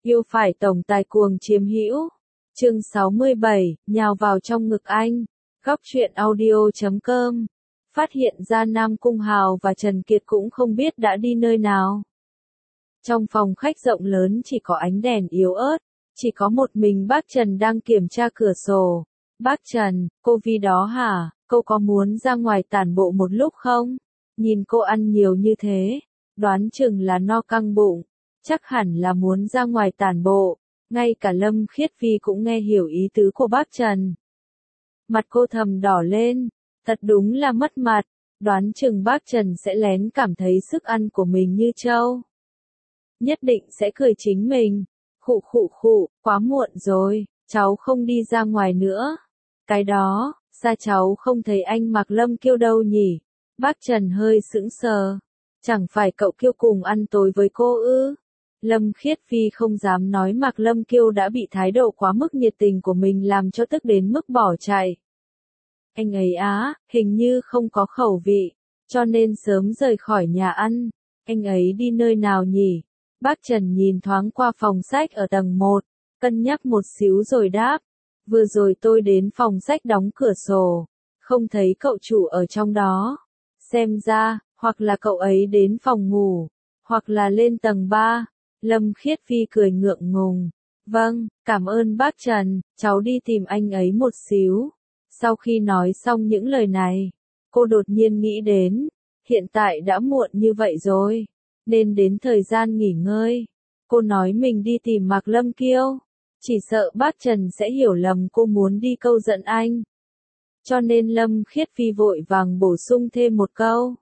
Yêu phải tổng tài cuồng chiếm hữu. Chương 67, nhào vào trong ngực anh. Góc truyện audio.com. Phát hiện ra Nam Cung Hào và Trần Kiệt cũng không biết đã đi nơi nào. Trong phòng khách rộng lớn chỉ có ánh đèn yếu ớt, chỉ có một mình bác Trần đang kiểm tra cửa sổ. Bác Trần, cô Vi đó hả, cô có muốn ra ngoài tản bộ một lúc không? Nhìn cô ăn nhiều như thế, đoán chừng là no căng bụng, chắc hẳn là muốn ra ngoài tản bộ. Ngay cả Lâm Khiết Vi cũng nghe hiểu ý tứ của bác Trần. Mặt cô thầm đỏ lên, thật đúng là mất mặt, đoán chừng bác Trần sẽ lén cảm thấy sức ăn của mình như trâu. Nhất định sẽ cười chính mình. Khụ khụ khụ, quá muộn rồi, cháu không đi ra ngoài nữa. Cái đó, sao cháu không thấy anh Mạc Lâm Kiêu đâu nhỉ? Bác Trần hơi sững sờ. Chẳng phải cậu Kiêu cùng ăn tối với cô ư? Lâm Khiết Vi không dám nói Mạc Lâm Kiêu đã bị thái độ quá mức nhiệt tình của mình làm cho tức đến mức bỏ chạy. Anh ấy á, hình như không có khẩu vị, cho nên sớm rời khỏi nhà ăn. Anh ấy đi nơi nào nhỉ? Bác Trần nhìn thoáng qua phòng sách ở tầng 1, cân nhắc một xíu rồi đáp. Vừa rồi tôi đến phòng sách đóng cửa sổ, không thấy cậu chủ ở trong đó. Xem ra, hoặc là cậu ấy đến phòng ngủ, hoặc là lên tầng 3. Lâm Khiết Vi cười ngượng ngùng. Vâng, cảm ơn bác Trần, cháu đi tìm anh ấy một xíu. Sau khi nói xong những lời này, cô đột nhiên nghĩ đến, hiện tại đã muộn như vậy rồi, nên đến thời gian nghỉ ngơi. Cô nói mình đi tìm Mạc Lâm Kiêu, chỉ sợ bác Trần sẽ hiểu lầm cô muốn đi câu giận anh. Cho nên Lâm Khiết Vi vội vàng bổ sung thêm một câu.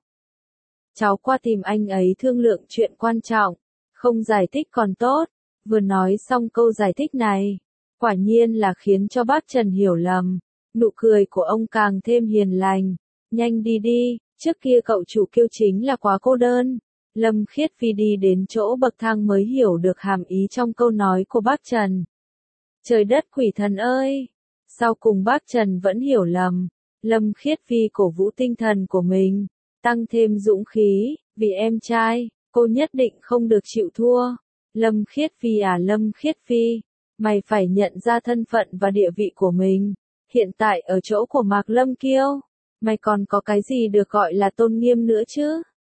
Cháu qua tìm anh ấy thương lượng chuyện quan trọng, không giải thích còn tốt. Vừa nói xong câu giải thích này, quả nhiên là khiến cho bác Trần hiểu lầm. Nụ cười của ông càng thêm hiền lành. Nhanh đi đi, trước kia cậu chủ Kiêu chính là quá cô đơn. Lâm Khiết Vi đi đến chỗ bậc thang mới hiểu được hàm ý trong câu nói của bác Trần. Trời đất quỷ thần ơi! Sau cùng bác Trần vẫn hiểu lầm. Lâm Khiết Vi cổ vũ tinh thần của mình, tăng thêm dũng khí, vì em trai, cô nhất định không được chịu thua. Lâm Khiết Vi à Lâm Khiết Vi, mày phải nhận ra thân phận và địa vị của mình. Hiện tại ở chỗ của Mạc Lâm Kiêu, mày còn có cái gì được gọi là tôn nghiêm nữa chứ?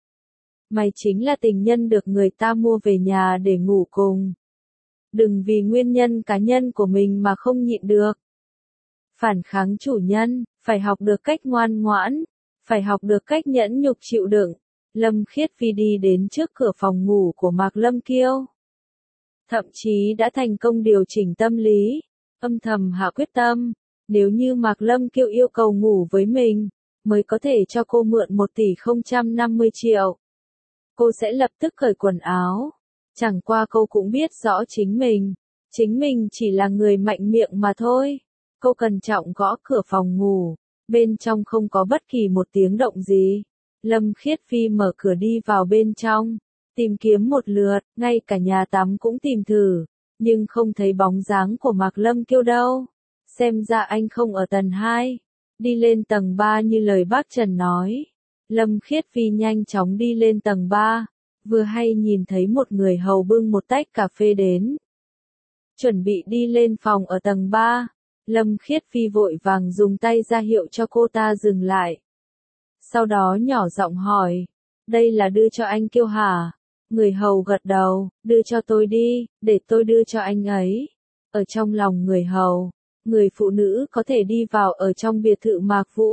Mày chính là tình nhân được người ta mua về nhà để ngủ cùng. Đừng vì nguyên nhân cá nhân của mình mà không nhịn được. Phản kháng chủ nhân, phải học được cách ngoan ngoãn, phải học được cách nhẫn nhục chịu đựng. Lâm Khiết Vi đi đến trước cửa phòng ngủ của Mạc Lâm Kiêu. Thậm chí đã thành công điều chỉnh tâm lý, âm thầm hạ quyết tâm. Nếu như Mạc Lâm Kiêu yêu cầu ngủ với mình, mới có thể cho cô mượn 1.050.000.000. Cô sẽ lập tức cởi quần áo. Chẳng qua cô cũng biết rõ chính mình chỉ là người mạnh miệng mà thôi. Cô cẩn trọng gõ cửa phòng ngủ, bên trong không có bất kỳ một tiếng động gì. Lâm Khiết Vi mở cửa đi vào bên trong, tìm kiếm một lượt, ngay cả nhà tắm cũng tìm thử, nhưng không thấy bóng dáng của Mạc Lâm Kiêu đâu. Xem ra anh không ở tầng 2, đi lên tầng 3 như lời bác Trần nói. Lâm Khiết Vi nhanh chóng đi lên tầng 3, vừa hay nhìn thấy một người hầu bưng một tách cà phê đến. Chuẩn bị đi lên phòng ở tầng 3, Lâm Khiết Vi vội vàng dùng tay ra hiệu cho cô ta dừng lại. Sau đó nhỏ giọng hỏi, đây là đưa cho anh Kiêu hả? Người hầu gật đầu, đưa cho tôi đi, để tôi đưa cho anh ấy. Ở trong lòng người hầu, người phụ nữ có thể đi vào ở trong biệt thự Mạc Vũ.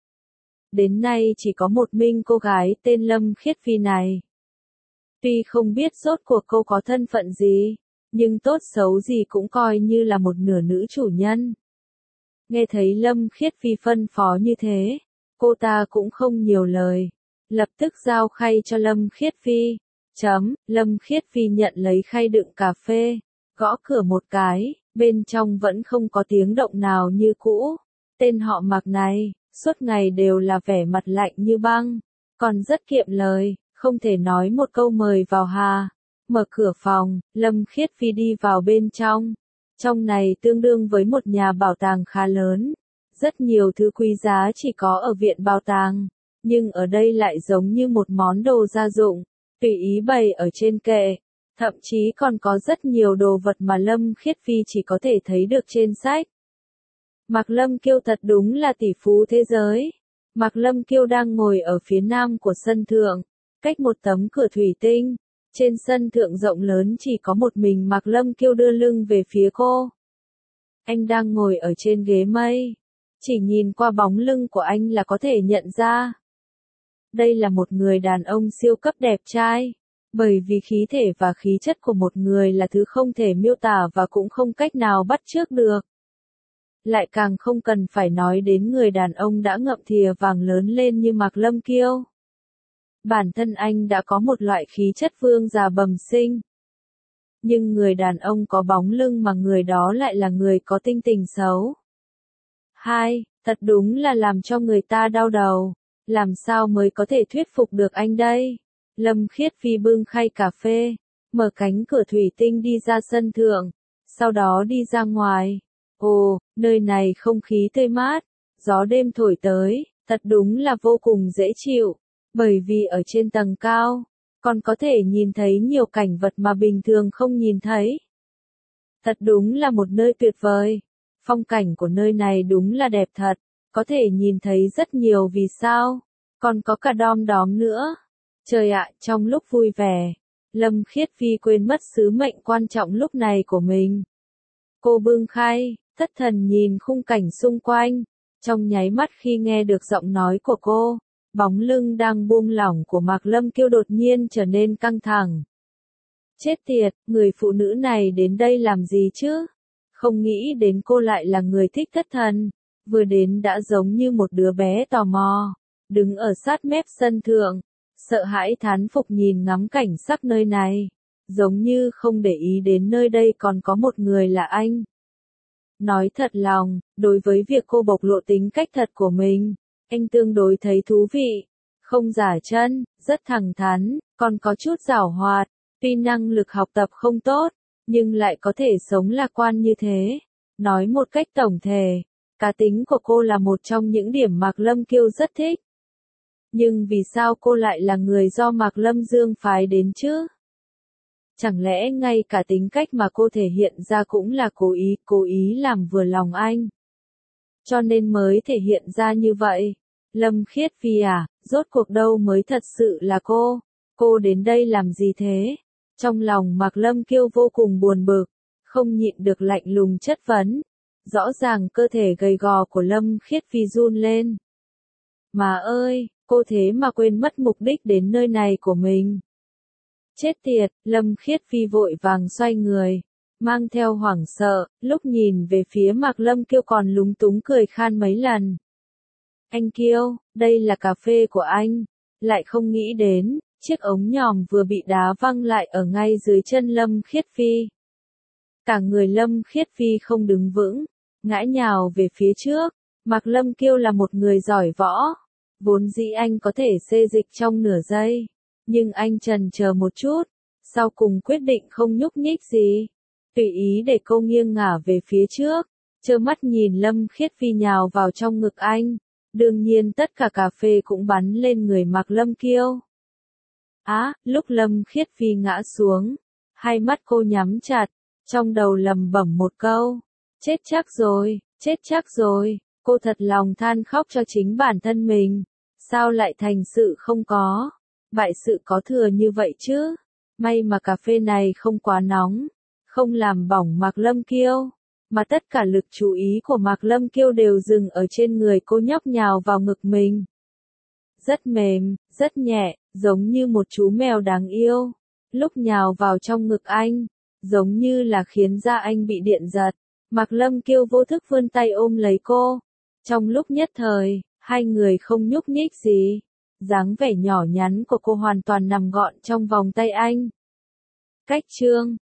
Đến nay chỉ có một mình cô gái tên Lâm Khiết Vi này. Tuy không biết rốt cuộc cô có thân phận gì, nhưng tốt xấu gì cũng coi như là một nửa nữ chủ nhân. Nghe thấy Lâm Khiết Vi phân phó như thế, cô ta cũng không nhiều lời, lập tức giao khay cho Lâm Khiết Vi. Lâm Khiết Vi nhận lấy khay đựng cà phê, gõ cửa một cái, bên trong vẫn không có tiếng động nào như cũ. Tên họ Mạc này, suốt ngày đều là vẻ mặt lạnh như băng, còn rất kiệm lời, không thể nói một câu mời vào hà. Mở cửa phòng, Lâm Khiết Vi đi vào bên trong. Trong này tương đương với một nhà bảo tàng khá lớn. Rất nhiều thứ quý giá chỉ có ở viện bảo tàng, nhưng ở đây lại giống như một món đồ gia dụng, tùy ý bày ở trên kệ. Thậm chí còn có rất nhiều đồ vật mà Lâm Khiết Phi chỉ có thể thấy được trên sách. Mạc Lâm Kiêu thật đúng là tỷ phú thế giới. Mạc Lâm Kiêu đang ngồi ở phía nam của sân thượng, cách một tấm cửa thủy tinh. Trên sân thượng rộng lớn chỉ có một mình Mạc Lâm Kiêu đưa lưng về phía cô. Anh đang ngồi ở trên ghế mây. Chỉ nhìn qua bóng lưng của anh là có thể nhận ra. Đây là một người đàn ông siêu cấp đẹp trai. Bởi vì khí thể và khí chất của một người là thứ không thể miêu tả và cũng không cách nào bắt chước được. Lại càng không cần phải nói đến người đàn ông đã ngậm thìa vàng lớn lên như Mạc Lâm Kiêu. Bản thân anh đã có một loại khí chất vương giả bẩm sinh. Nhưng người đàn ông có bóng lưng mà người đó lại là người có tinh tình xấu. Thật đúng là làm cho người ta đau đầu. Làm sao mới có thể thuyết phục được anh đây? Lâm Khiết Phi bưng khay cà phê, mở cánh cửa thủy tinh đi ra sân thượng, sau đó đi ra ngoài. Ồ, nơi này không khí tươi mát, gió đêm thổi tới, thật đúng là vô cùng dễ chịu, bởi vì ở trên tầng cao, còn có thể nhìn thấy nhiều cảnh vật mà bình thường không nhìn thấy. Thật đúng là một nơi tuyệt vời, phong cảnh của nơi này đúng là đẹp thật, có thể nhìn thấy rất nhiều vì sao, còn có cả đom đóm nữa. Trời ạ, trong lúc vui vẻ, Lâm Khiết Phi quên mất sứ mệnh quan trọng lúc này của mình. Cô bưng khay, thất thần nhìn khung cảnh xung quanh, trong nháy mắt khi nghe được giọng nói của cô, bóng lưng đang buông lỏng của Mạc Lâm Kiêu đột nhiên trở nên căng thẳng. Chết tiệt, người phụ nữ này đến đây làm gì chứ? Không nghĩ đến cô lại là người thích thất thần, vừa đến đã giống như một đứa bé tò mò, đứng ở sát mép sân thượng, sợ hãi thán phục nhìn ngắm cảnh sắc nơi này, giống như không để ý đến nơi đây còn có một người là anh. Nói thật lòng, đối với việc cô bộc lộ tính cách thật của mình, anh tương đối thấy thú vị, không giả chân, rất thẳng thắn, còn có chút giảo hoạt, tuy năng lực học tập không tốt, nhưng lại có thể sống lạc quan như thế. Nói một cách tổng thể, cá tính của cô là một trong những điểm Mạc Lâm Kiêu rất thích. Nhưng vì sao cô lại là người do Mạc Lâm Dương phái đến chứ? Chẳng lẽ ngay cả tính cách mà cô thể hiện ra cũng là cố ý làm vừa lòng anh? Cho nên mới thể hiện ra như vậy. Lâm Khiết Phi à, rốt cuộc đâu mới thật sự là cô? Cô đến đây làm gì thế? Trong lòng Mạc Lâm Kiêu vô cùng buồn bực, không nhịn được lạnh lùng chất vấn. Rõ ràng cơ thể gầy gò của Lâm Khiết Phi run lên. Mà ơi, cô thế mà quên mất mục đích đến nơi này của mình. Chết tiệt, Lâm Khiết Phi vội vàng xoay người, mang theo hoảng sợ, lúc nhìn về phía Mạc Lâm Kiêu còn lúng túng cười khan mấy lần. Anh Kiêu, đây là cà phê của anh, lại không nghĩ đến, chiếc ống nhòm vừa bị đá văng lại ở ngay dưới chân Lâm Khiết Phi. Cả người Lâm Khiết Phi không đứng vững, ngã nhào về phía trước. Mạc Lâm Kiêu là một người giỏi võ, vốn dĩ anh có thể xê dịch trong nửa giây, nhưng anh chần chờ một chút, sau cùng quyết định không nhúc nhích gì, tùy ý để cô nghiêng ngả về phía trước, trơ mắt nhìn Lâm Khiết Phi nhào vào trong ngực anh. Đương nhiên tất cả cà phê cũng bắn lên người Mạc Lâm Kiêu. Lúc Lâm Khiết Phi ngã xuống, hai mắt cô nhắm chặt, trong đầu lẩm bẩm một câu, chết chắc rồi, cô thật lòng than khóc cho chính bản thân mình, sao lại thành sự không có, bại sự có thừa như vậy chứ, may mà cà phê này không quá nóng, không làm bỏng Mạc Lâm Kiêu, mà tất cả lực chú ý của Mạc Lâm Kiêu đều dừng ở trên người cô nhóc nhào vào ngực mình. Rất mềm, rất nhẹ, giống như một chú mèo đáng yêu. Lúc nhào vào trong ngực anh, giống như là khiến da anh bị điện giật. Mạc Lâm Kiêu vô thức vươn tay ôm lấy cô. Trong lúc nhất thời, hai người không nhúc nhích gì. Dáng vẻ nhỏ nhắn của cô hoàn toàn nằm gọn trong vòng tay anh. Cách chương